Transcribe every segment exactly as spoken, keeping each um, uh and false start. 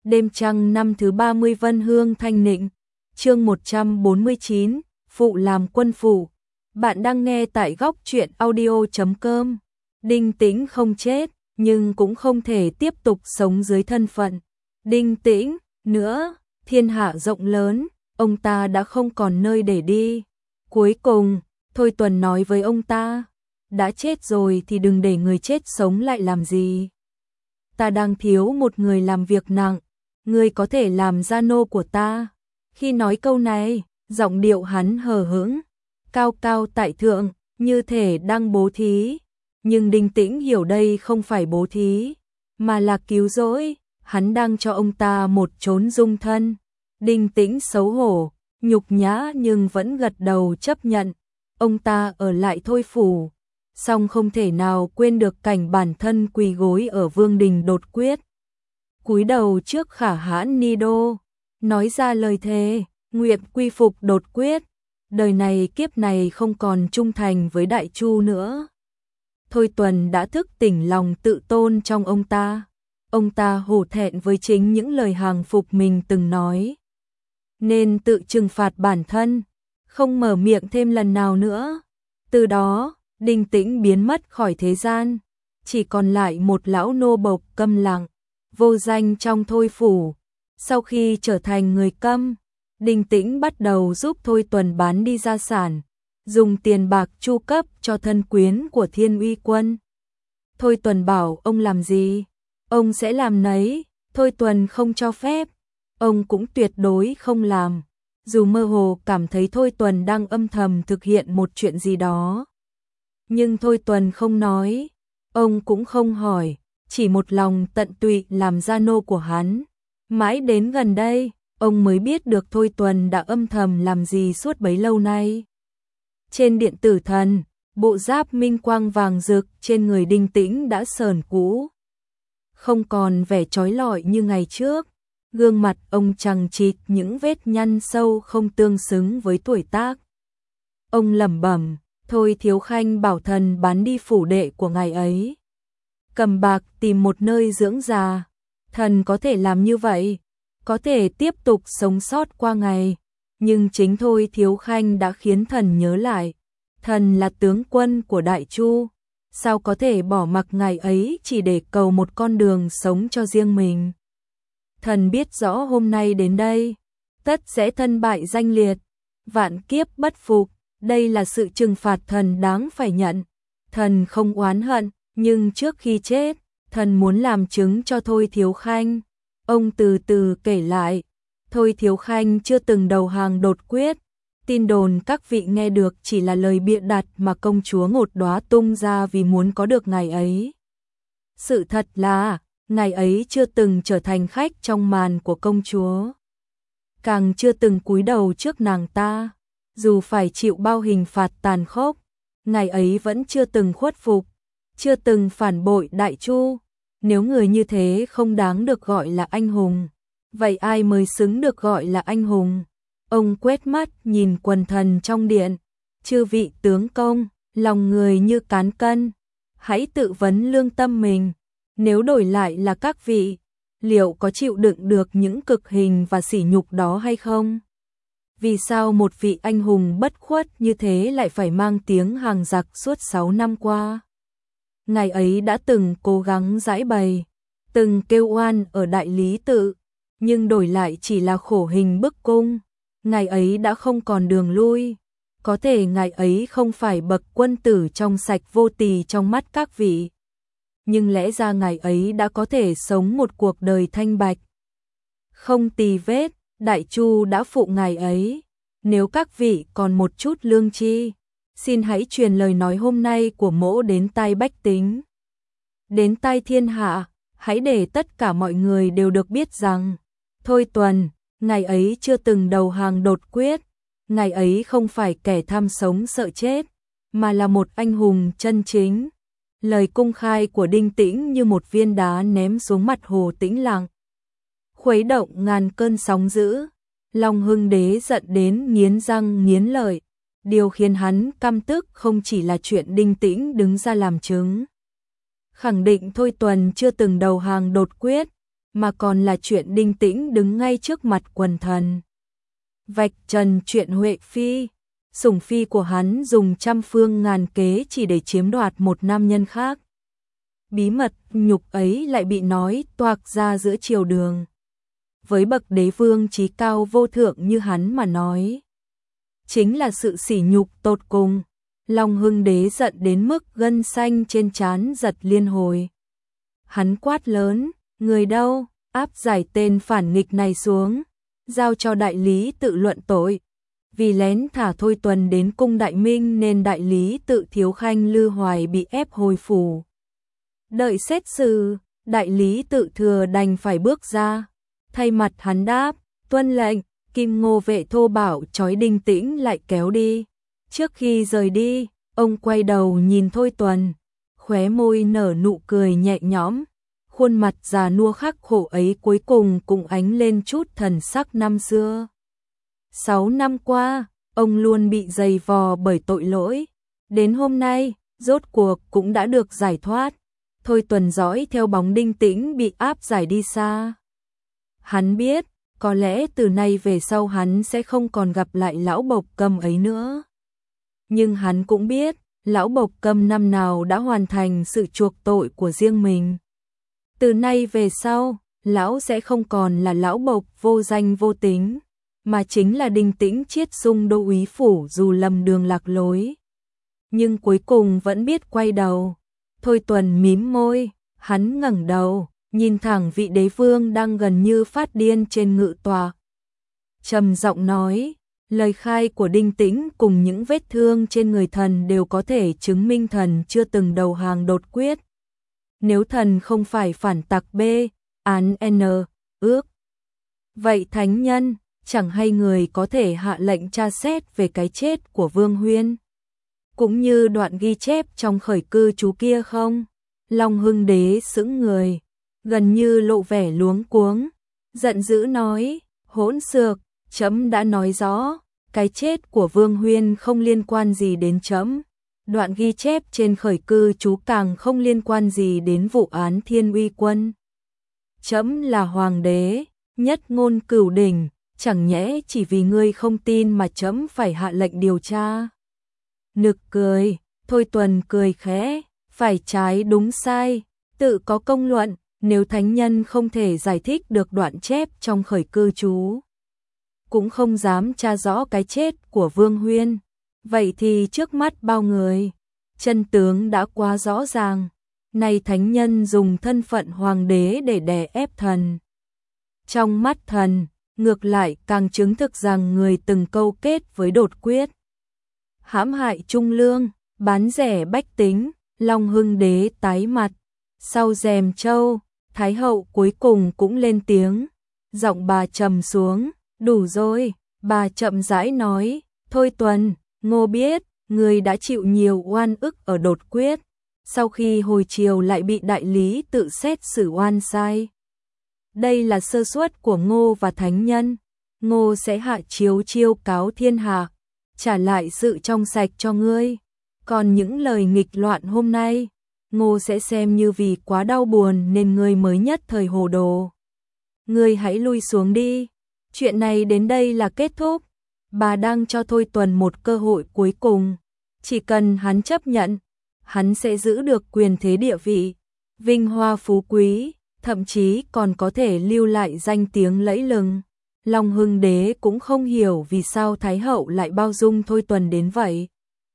Đêm trăng năm thứ ba mươi Vân Hương Thanh Nịnh, chương một trăm bốn mươi chín, Phụ làm quân phụ. Bạn đang nghe tại góc truyện audio chấm com. Đinh Tĩnh không chết, nhưng cũng không thể tiếp tục sống dưới thân phận Đinh Tĩnh nữa. Thiên hạ rộng lớn, ông ta đã không còn nơi để đi. Cuối cùng, Thôi Tuần nói với ông ta, đã chết rồi thì đừng để người chết sống lại làm gì. Ta đang thiếu một người làm việc nặng, ngươi có thể làm gia nô của ta. Khi nói câu này, giọng điệu hắn hờ hững, cao cao tại thượng, như thể đang bố thí. Nhưng Đinh Tĩnh hiểu đây không phải bố thí, mà là cứu rỗi, hắn đang cho ông ta một chốn dung thân. Đinh Tĩnh xấu hổ, nhục nhã nhưng vẫn gật đầu chấp nhận. Ông ta ở lại Thôi phủ, song không thể nào quên được cảnh bản thân quỳ gối ở vương đình đột quyết. Cúi đầu trước khả hãn ni đô, nói ra lời thề, nguyện quy phục đột quyết, đời này kiếp này không còn trung thành với Đại Chu nữa. Thôi Tuần đã thức tỉnh lòng tự tôn trong ông ta. Ông ta hổ thẹn với chính những lời hàng phục mình từng nói, nên tự trừng phạt bản thân, không mở miệng thêm lần nào nữa. Từ đó, Đinh Tĩnh biến mất khỏi thế gian, chỉ còn lại một lão nô bộc câm lặng, vô danh trong Thôi phủ. Sau khi trở thành người câm, Đinh Tĩnh bắt đầu giúp Thôi Tuần bán đi gia sản, dùng tiền bạc chu cấp cho thân quyến của Thiên Uy Quân. Thôi Tuần bảo ông làm gì, ông sẽ làm nấy. Thôi Tuần không cho phép, ông cũng tuyệt đối không làm. Dù mơ hồ cảm thấy Thôi Tuần đang âm thầm thực hiện một chuyện gì đó, nhưng Thôi Tuần không nói, ông cũng không hỏi, chỉ một lòng tận tụy làm gia nô của hắn. Mãi đến gần đây, ông mới biết được Thôi Tuần đã âm thầm làm gì suốt bấy lâu nay. Trên điện tử thần, bộ giáp minh quang vàng rực trên người Đinh Tĩnh đã sờn cũ, không còn vẻ chói lọi như ngày trước. Gương mặt ông chằng chịt những vết nhăn sâu không tương xứng với tuổi tác. Ông lẩm bẩm, Thôi Thiếu Khanh bảo thần bán đi phủ đệ của ngài ấy, cầm bạc tìm một nơi dưỡng già. Thần có thể làm như vậy, có thể tiếp tục sống sót qua ngày, nhưng chính Thôi Thiếu Khanh đã khiến thần nhớ lại, thần là tướng quân của Đại Chu, sao có thể bỏ mặc ngài ấy chỉ để cầu một con đường sống cho riêng mình. Thần biết rõ hôm nay đến đây, tất sẽ thân bại danh liệt, vạn kiếp bất phục, đây là sự trừng phạt thần đáng phải nhận. Thần không oán hận, nhưng trước khi chết, thần muốn làm chứng cho Thôi Thiếu Khanh. Ông từ từ kể lại, Thôi Thiếu Khanh chưa từng đầu hàng đột quyết, tin đồn các vị nghe được chỉ là lời bịa đặt mà công chúa Ngột Đóa tung ra vì muốn có được ngài ấy. Sự thật là, ngài ấy chưa từng trở thành khách trong màn của công chúa, càng chưa từng cúi đầu trước nàng ta. Dù phải chịu bao hình phạt tàn khốc, ngài ấy vẫn chưa từng khuất phục, chưa từng phản bội Đại Chu. Nếu người như thế không đáng được gọi là anh hùng, vậy ai mới xứng được gọi là anh hùng? Ông quét mắt nhìn quần thần trong điện, chư vị tướng công, lòng người như cán cân, hãy tự vấn lương tâm mình. Nếu đổi lại là các vị, liệu có chịu đựng được những cực hình và sỉ nhục đó hay không? Vì sao một vị anh hùng bất khuất như thế lại phải mang tiếng hàng giặc suốt sáu năm qua? Ngài ấy đã từng cố gắng giãi bày, từng kêu oan ở Đại Lý Tự, nhưng đổi lại chỉ là khổ hình bức cung. Ngài ấy đã không còn đường lui. Có thể ngài ấy không phải bậc quân tử trong sạch vô tỳ trong mắt các vị, nhưng lẽ ra ngài ấy đã có thể sống một cuộc đời thanh bạch, không tì vết. Đại Chu đã phụ ngài ấy. Nếu các vị còn một chút lương tri, xin hãy truyền lời nói hôm nay của mỗ đến tai bách tính, đến tai thiên hạ. Hãy để tất cả mọi người đều được biết rằng, Thôi Tuần, ngài ấy chưa từng đầu hàng đột quyết. Ngài ấy không phải kẻ tham sống sợ chết, mà là một anh hùng chân chính. Lời công khai của Đinh Tĩnh như một viên đá ném xuống mặt hồ tĩnh lặng, khuấy động ngàn cơn sóng dữ. Long Hưng Đế giận đến nghiến răng nghiến lợi. Điều khiến hắn căm tức không chỉ là chuyện Đinh Tĩnh đứng ra làm chứng, khẳng định Thôi Tuần chưa từng đầu hàng đột quyết, mà còn là chuyện Đinh Tĩnh đứng ngay trước mặt quần thần. Vạch trần chuyện Huệ Phi, sủng phi của hắn dùng trăm phương ngàn kế chỉ để chiếm đoạt một nam nhân khác. Bí mật nhục ấy lại bị nói toạc ra giữa triều đường. Với bậc đế vương chí cao vô thượng như hắn mà nói, chính là sự sỉ nhục tột cùng. Long Hưng Đế giận đến mức gân xanh trên trán giật liên hồi. Hắn quát lớn, người đâu, áp giải tên phản nghịch này xuống, giao cho đại lý tự luận tội. Vì lén thả Thôi Tuần đến cung Đại Minh nên đại lý tự Thiếu Khanh Lư Hoài bị ép hồi phủ. Đợi xét xử, đại lý tự Thừa đành phải bước ra. Thay mặt hắn đáp, tuân lệnh. Kim Ngô vệ thô bảo trói Đinh Tĩnh lại kéo đi. Trước khi rời đi, ông quay đầu nhìn Thôi Tuần, khóe môi nở nụ cười nhẹ nhõm. Khuôn mặt già nua khắc khổ ấy cuối cùng cũng ánh lên chút thần sắc năm xưa. Sáu năm qua, ông luôn bị dày vò bởi tội lỗi. Đến hôm nay, rốt cuộc cũng đã được giải thoát. Thôi Tuần dõi theo bóng Đinh Tĩnh bị áp giải đi xa. Hắn biết, có lẽ từ nay về sau hắn sẽ không còn gặp lại lão Bộc Cầm ấy nữa. Nhưng hắn cũng biết, lão Bộc Cầm năm nào đã hoàn thành sự chuộc tội của riêng mình. Từ nay về sau, lão sẽ không còn là lão Bộc vô danh vô tính, mà chính là Đinh Tĩnh chiết sung đô úy phủ dù lầm đường lạc lối. Nhưng cuối cùng vẫn biết quay đầu. Thôi Tuần mím môi, hắn ngẩng đầu, nhìn thẳng vị đế vương đang gần như phát điên trên ngự tòa. Trầm giọng nói, lời khai của Đinh Tĩnh cùng những vết thương trên người thần đều có thể chứng minh thần chưa từng đầu hàng đột quyết. Nếu thần không phải phản tặc B, án N, ước. Vậy thánh nhân, chẳng hay người có thể hạ lệnh tra xét về cái chết của Vương Huyên. Cũng như đoạn ghi chép trong khởi cư chú kia không? Long Hưng Đế sững người, gần như lộ vẻ luống cuống, giận dữ nói, hỗn xược, trẫm đã nói rõ, cái chết của Vương Huyên không liên quan gì đến trẫm. Đoạn ghi chép trên khởi cư chú càng không liên quan gì đến vụ án Thiên Uy Quân. Trẫm là hoàng đế, nhất ngôn cửu đỉnh, chẳng nhẽ chỉ vì ngươi không tin mà trẫm phải hạ lệnh điều tra. Nực cười, Thôi Tuần cười khẽ, phải trái đúng sai, tự có công luận, nếu thánh nhân không thể giải thích được đoạn chép trong khởi cư chú, cũng không dám tra rõ cái chết của Vương Huyên, vậy thì trước mắt bao người, chân tướng đã quá rõ ràng, nay thánh nhân dùng thân phận hoàng đế để đè ép thần. Trong mắt thần, ngược lại càng chứng thực rằng người từng câu kết với đột quyết, hãm hại trung lương, bán rẻ bách tính. Long Hưng Đế tái mặt, sau rèm châu, Thái hậu cuối cùng cũng lên tiếng, giọng bà trầm xuống, đủ rồi, bà chậm rãi nói, Thôi Tuần, Ngô biết, người đã chịu nhiều oan ức ở đột quyết, sau khi hồi chiều lại bị đại lý tự xét xử oan sai. Đây là sơ suất của Ngô và thánh nhân, Ngô sẽ hạ chiếu chiêu cáo thiên hạ, trả lại sự trong sạch cho ngươi. Còn những lời nghịch loạn hôm nay, Ngô sẽ xem như vì quá đau buồn nên ngươi mới nhất thời hồ đồ. Ngươi hãy lui xuống đi. Chuyện này đến đây là kết thúc. Bà đang cho Thôi Tuần một cơ hội cuối cùng. Chỉ cần hắn chấp nhận, hắn sẽ giữ được quyền thế địa vị, vinh hoa phú quý, thậm chí còn có thể lưu lại danh tiếng lẫy lừng. Long Hưng Đế cũng không hiểu vì sao Thái hậu lại bao dung Thôi Tuần đến vậy.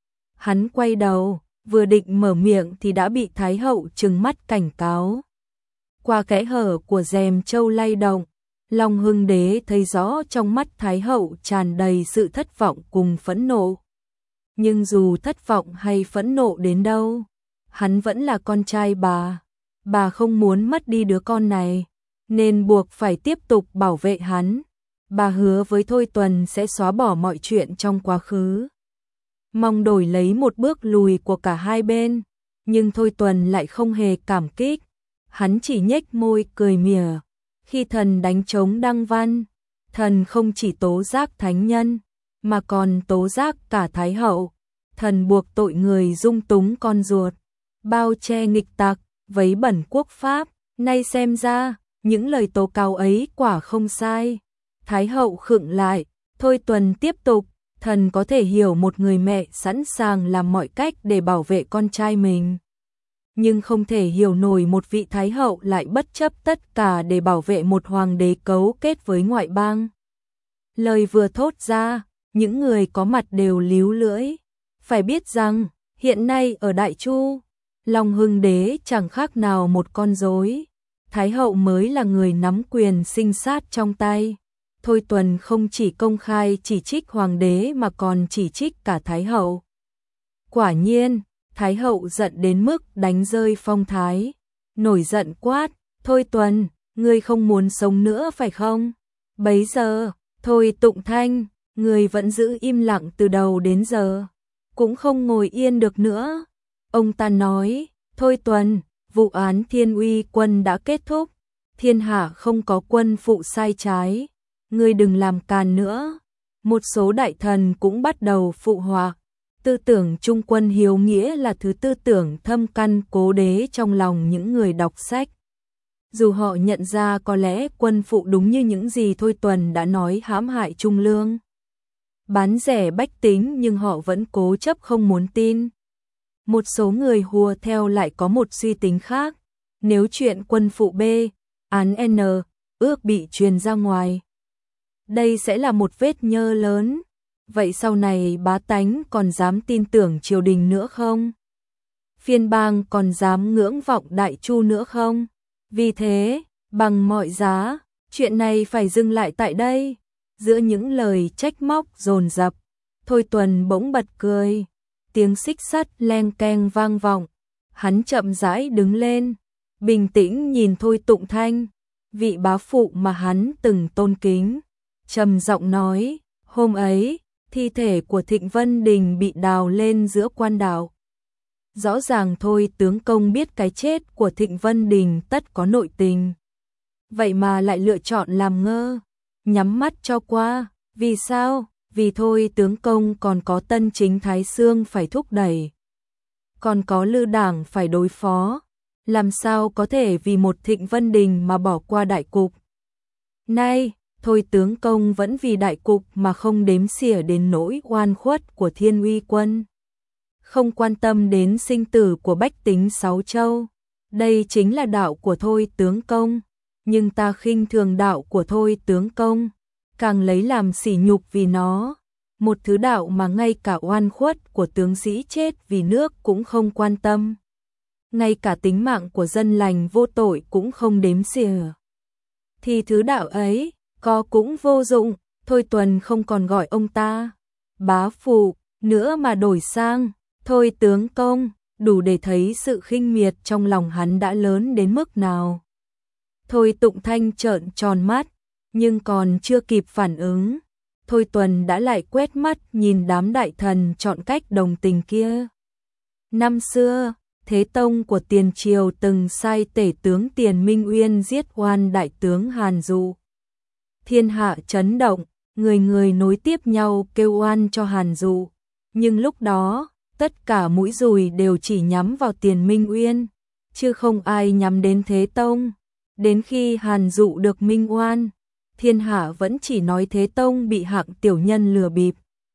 Hắn quay đầu, vừa định mở miệng thì đã bị Thái hậu trừng mắt cảnh cáo. Qua kẽ hở của rèm châu lay động, Long Hưng Đế thấy rõ trong mắt Thái hậu tràn đầy sự thất vọng cùng phẫn nộ. Nhưng dù thất vọng hay phẫn nộ đến đâu, hắn vẫn là con trai bà. Bà không muốn mất đi đứa con này, nên buộc phải tiếp tục bảo vệ hắn. Bà hứa với Thôi Tuần sẽ xóa bỏ mọi chuyện trong quá khứ, mong đổi lấy một bước lùi của cả hai bên, nhưng Thôi Tuần lại không hề cảm kích, hắn chỉ nhếch môi cười mỉa. Khi thần đánh trống đăng văn, thần không chỉ tố giác thánh nhân, mà còn tố giác cả Thái hậu, thần buộc tội người dung túng con ruột, bao che nghịch tặc, vấy bẩn quốc pháp, nay xem ra, những lời tố cáo ấy quả không sai. Thái hậu khựng lại, Thôi Tuần tiếp tục, thần có thể hiểu một người mẹ sẵn sàng làm mọi cách để bảo vệ con trai mình. Nhưng không thể hiểu nổi một vị thái hậu lại bất chấp tất cả để bảo vệ một hoàng đế cấu kết với ngoại bang. Lời vừa thốt ra, những người có mặt đều líu lưỡi. Phải biết rằng, hiện nay ở Đại Chu, Long Hưng đế chẳng khác nào một con rối. Thái hậu mới là người nắm quyền sinh sát trong tay. Thôi Tuần không chỉ công khai chỉ trích hoàng đế mà còn chỉ trích cả thái hậu. Quả nhiên, thái hậu giận đến mức đánh rơi phong thái, nổi giận quát, Thôi Tuần, ngươi không muốn sống nữa phải không? Bấy giờ, Thôi Tụng Thanh, ngươi vẫn giữ im lặng từ đầu đến giờ, cũng không ngồi yên được nữa. Ông ta nói, Thôi Tuần, vụ án Thiên Uy quân đã kết thúc, thiên hạ không có quân phụ sai trái, ngươi đừng làm càn nữa. Một số đại thần cũng bắt đầu phụ họa. Tư tưởng trung quân hiếu nghĩa là thứ tư tưởng thâm căn cố đế trong lòng những người đọc sách. Dù họ nhận ra có lẽ quân phụ đúng như những gì Thôi Tuần đã nói hãm hại trung lương, bán rẻ bách tính, nhưng họ vẫn cố chấp không muốn tin. Một số người hùa theo lại có một suy tính khác. Nếu chuyện quân phụ B, án N, ước bị truyền ra ngoài, đây sẽ là một vết nhơ lớn. Vậy sau này bá tánh còn dám tin tưởng triều đình nữa không? Phiên bang còn dám ngưỡng vọng Đại Chu nữa không? Vì thế, bằng mọi giá, chuyện này phải dừng lại tại đây. Giữa những lời trách móc dồn dập, Thôi Tuần bỗng bật cười. Tiếng xích sắt leng keng vang vọng. Hắn chậm rãi đứng lên, bình tĩnh nhìn Thôi Tụng Thanh, vị bá phụ mà hắn từng tôn kính. Trầm giọng nói, hôm ấy, thi thể của Thịnh Vân Đình bị đào lên giữa quan đạo. Rõ ràng Thôi tướng công biết cái chết của Thịnh Vân Đình tất có nội tình. Vậy mà lại lựa chọn làm ngơ, nhắm mắt cho qua. Vì sao? Vì Thôi tướng công còn có Tân Chính Thái Xương phải thúc đẩy, còn có Lư Đảng phải đối phó. Làm sao có thể vì một Thịnh Vân Đình mà bỏ qua đại cục? Nay, Thôi tướng công vẫn vì đại cục mà không đếm xỉa đến nỗi oan khuất của Thiên Uy quân, không quan tâm đến sinh tử của bách tính sáu châu. Đây chính là đạo của Thôi tướng công, nhưng ta khinh thường đạo của Thôi tướng công, càng lấy làm sỉ nhục vì nó. Một thứ đạo mà ngay cả oan khuất của tướng sĩ chết vì nước cũng không quan tâm, ngay cả tính mạng của dân lành vô tội cũng không đếm xỉa, thì thứ đạo ấy có cũng vô dụng. Thôi Tuần không còn gọi ông ta bá phụ nữa mà đổi sang Thôi tướng công, đủ để thấy sự khinh miệt trong lòng hắn đã lớn đến mức nào. Thôi Tụng Thanh trợn tròn mắt, nhưng còn chưa kịp phản ứng, Thôi Tuần đã lại quét mắt nhìn đám đại thần chọn cách đồng tình kia. Năm xưa, Thế Tông của Tiền Triều từng sai tể tướng Tiền Minh Uyên giết oan đại tướng Hàn Dụ. Thiên hạ chấn động, người người nối tiếp nhau kêu oan cho Hàn Dụ. Nhưng lúc đó, tất cả mũi dùi đều chỉ nhắm vào Tiền Minh Uyên, chứ không ai nhắm đến Thế Tông. Đến khi Hàn Dụ được minh oan, thiên hạ vẫn chỉ nói Thế Tông bị hạng tiểu nhân lừa bịp.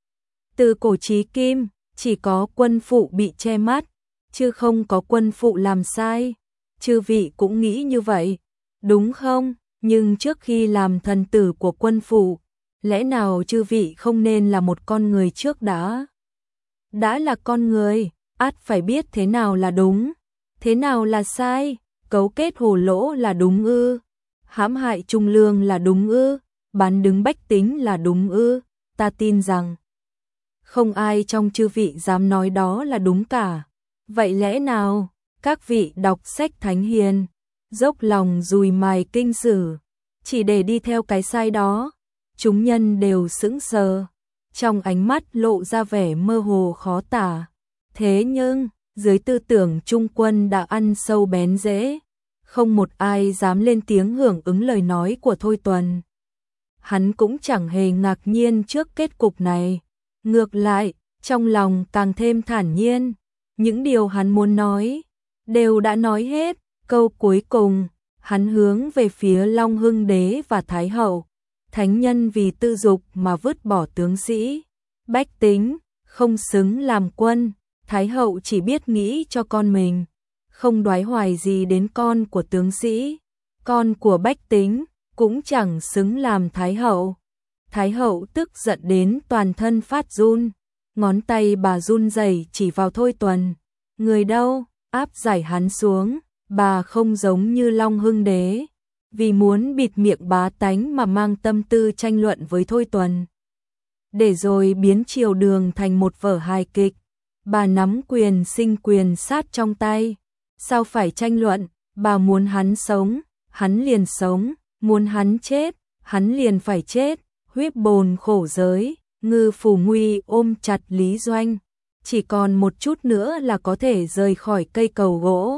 Từ cổ chí kim, chỉ có quân phụ bị che mắt, chứ không có quân phụ làm sai. Chư vị cũng nghĩ như vậy, đúng không? Nhưng trước khi làm thần tử của quân phụ, lẽ nào chư vị không nên là một con người trước đã? Đã là con người, ắt phải biết thế nào là đúng, thế nào là sai. Cấu kết hồ lỗ là đúng ư? Hãm hại trung lương là đúng ư? Bán đứng bách tính là đúng ư? Ta tin rằng không ai trong chư vị dám nói đó là đúng cả. Vậy lẽ nào các vị đọc sách thánh hiền, dốc lòng dùi mài kinh sử, chỉ để đi theo cái sai đó? Chúng nhân đều sững sờ, trong ánh mắt lộ ra vẻ mơ hồ khó tả. Thế nhưng, dưới tư tưởng trung quân đã ăn sâu bén rễ, không một ai dám lên tiếng hưởng ứng lời nói của Thôi Tuần. Hắn cũng chẳng hề ngạc nhiên trước kết cục này, ngược lại, trong lòng càng thêm thản nhiên. Những điều hắn muốn nói đều đã nói hết, câu cuối cùng hắn hướng về phía Long Hưng Đế và Thái Hậu. Thánh nhân vì tư dục mà vứt bỏ tướng sĩ, bách tính, không xứng làm quân. Thái Hậu chỉ biết nghĩ cho con mình, không đoái hoài gì đến con của tướng sĩ, con của bách tính, cũng chẳng xứng làm Thái Hậu. Thái Hậu tức giận đến toàn thân phát run, ngón tay bà run rẩy chỉ vào Thôi Tuần. Người đâu, áp giải hắn xuống. Bà không giống như Long Hưng Đế, vì muốn bịt miệng bá tánh mà mang tâm tư tranh luận với Thôi Tuần, để rồi biến triều đường thành một vở hài kịch. Bà nắm quyền sinh quyền sát trong tay. Sao phải tranh luận? Bà muốn hắn sống, hắn liền sống, muốn hắn chết, hắn liền phải chết. Huyết bồn khổ giới, Ngư Phủ Nguy ôm chặt Lý Doanh, chỉ còn một chút nữa là có thể rời khỏi cây cầu gỗ.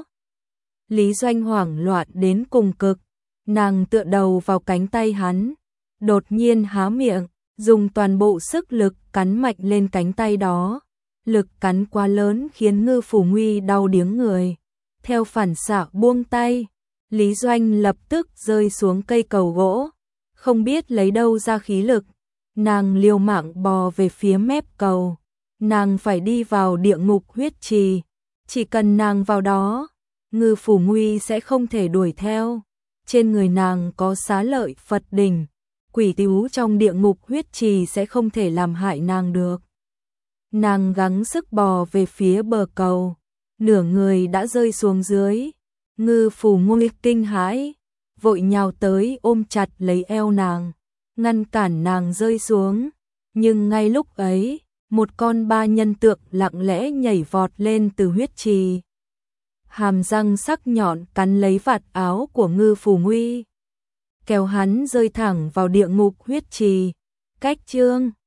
Lý Doanh hoảng loạn đến cùng cực, nàng tựa đầu vào cánh tay hắn, đột nhiên há miệng, dùng toàn bộ sức lực cắn mạnh lên cánh tay đó. Lực cắn quá lớn khiến Ngư Phủ Nguy đau điếng người. Theo phản xạ buông tay, Lý Doanh lập tức rơi xuống cây cầu gỗ, không biết lấy đâu ra khí lực. Nàng liều mạng bò về phía mép cầu, nàng phải đi vào địa ngục huyết trì, chỉ cần nàng vào đó, Ngư Phủ Nguy sẽ không thể đuổi theo. Trên người nàng có xá lợi Phật đỉnh, quỷ tíu trong địa ngục huyết trì sẽ không thể làm hại nàng được. Nàng gắng sức bò về phía bờ cầu, nửa người đã rơi xuống dưới. Ngư Phủ Nguy kinh hãi, vội nhào tới ôm chặt lấy eo nàng, ngăn cản nàng rơi xuống. Nhưng ngay lúc ấy, một con ba nhân tượng lặng lẽ nhảy vọt lên từ huyết trì, hàm răng sắc nhọn cắn lấy vạt áo của Ngư Phủ Nguy, kéo hắn rơi thẳng vào địa ngục huyết trì. Cách chương